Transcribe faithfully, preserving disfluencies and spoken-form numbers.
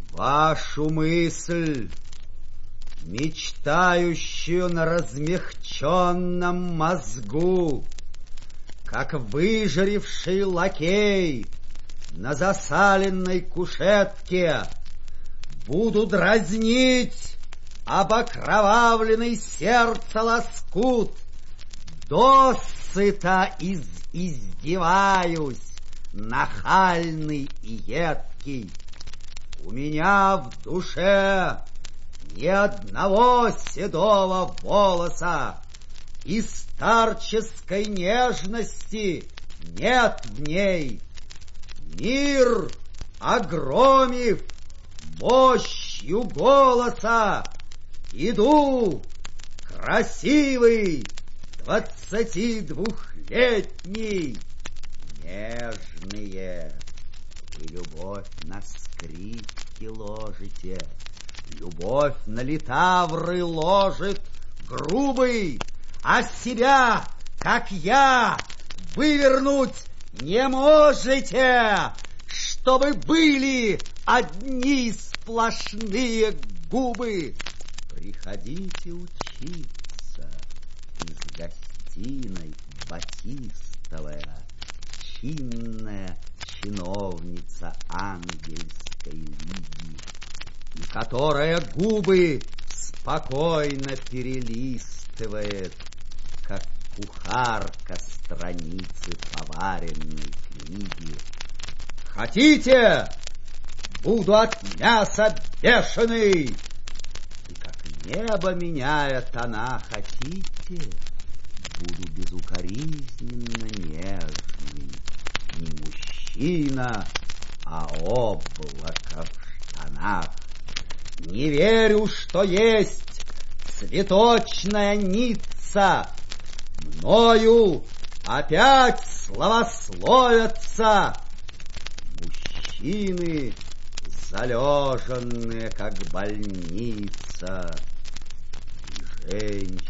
Вашу мысль, мечтающую на размягченном мозгу, как выжаревший лакей на засаленной кушетке, буду дразнить об окровавленный сердце лоскут, досыта из издеваюсь, нахальный и едкий. У меня в душе ни одного седого волоса, и старческой нежности нет в ней. Мир, огромив мощью голоса, иду, красивый, двадцатидвухлетний. Нежные, вы любовь на скрипке ложите, любовь на литавры ложит грубый, а себя, как я, вывернуть не можете, чтобы были одни сплошные губы. Приходите учиться из гостиной батистовая, чинная чиновница ангельской лиги, и которая губы спокойно перелистывает, как кухарка страницы поваренной книги. Хотите, буду от мяса бешеный, и как небо меняя тона, хотите, буду безукоризненно нежный, не мужчина, а облако в штанах. Не верю, что есть цветочная ницца, мною опять славословятся мужчины, залежанные, как больница, и женщины.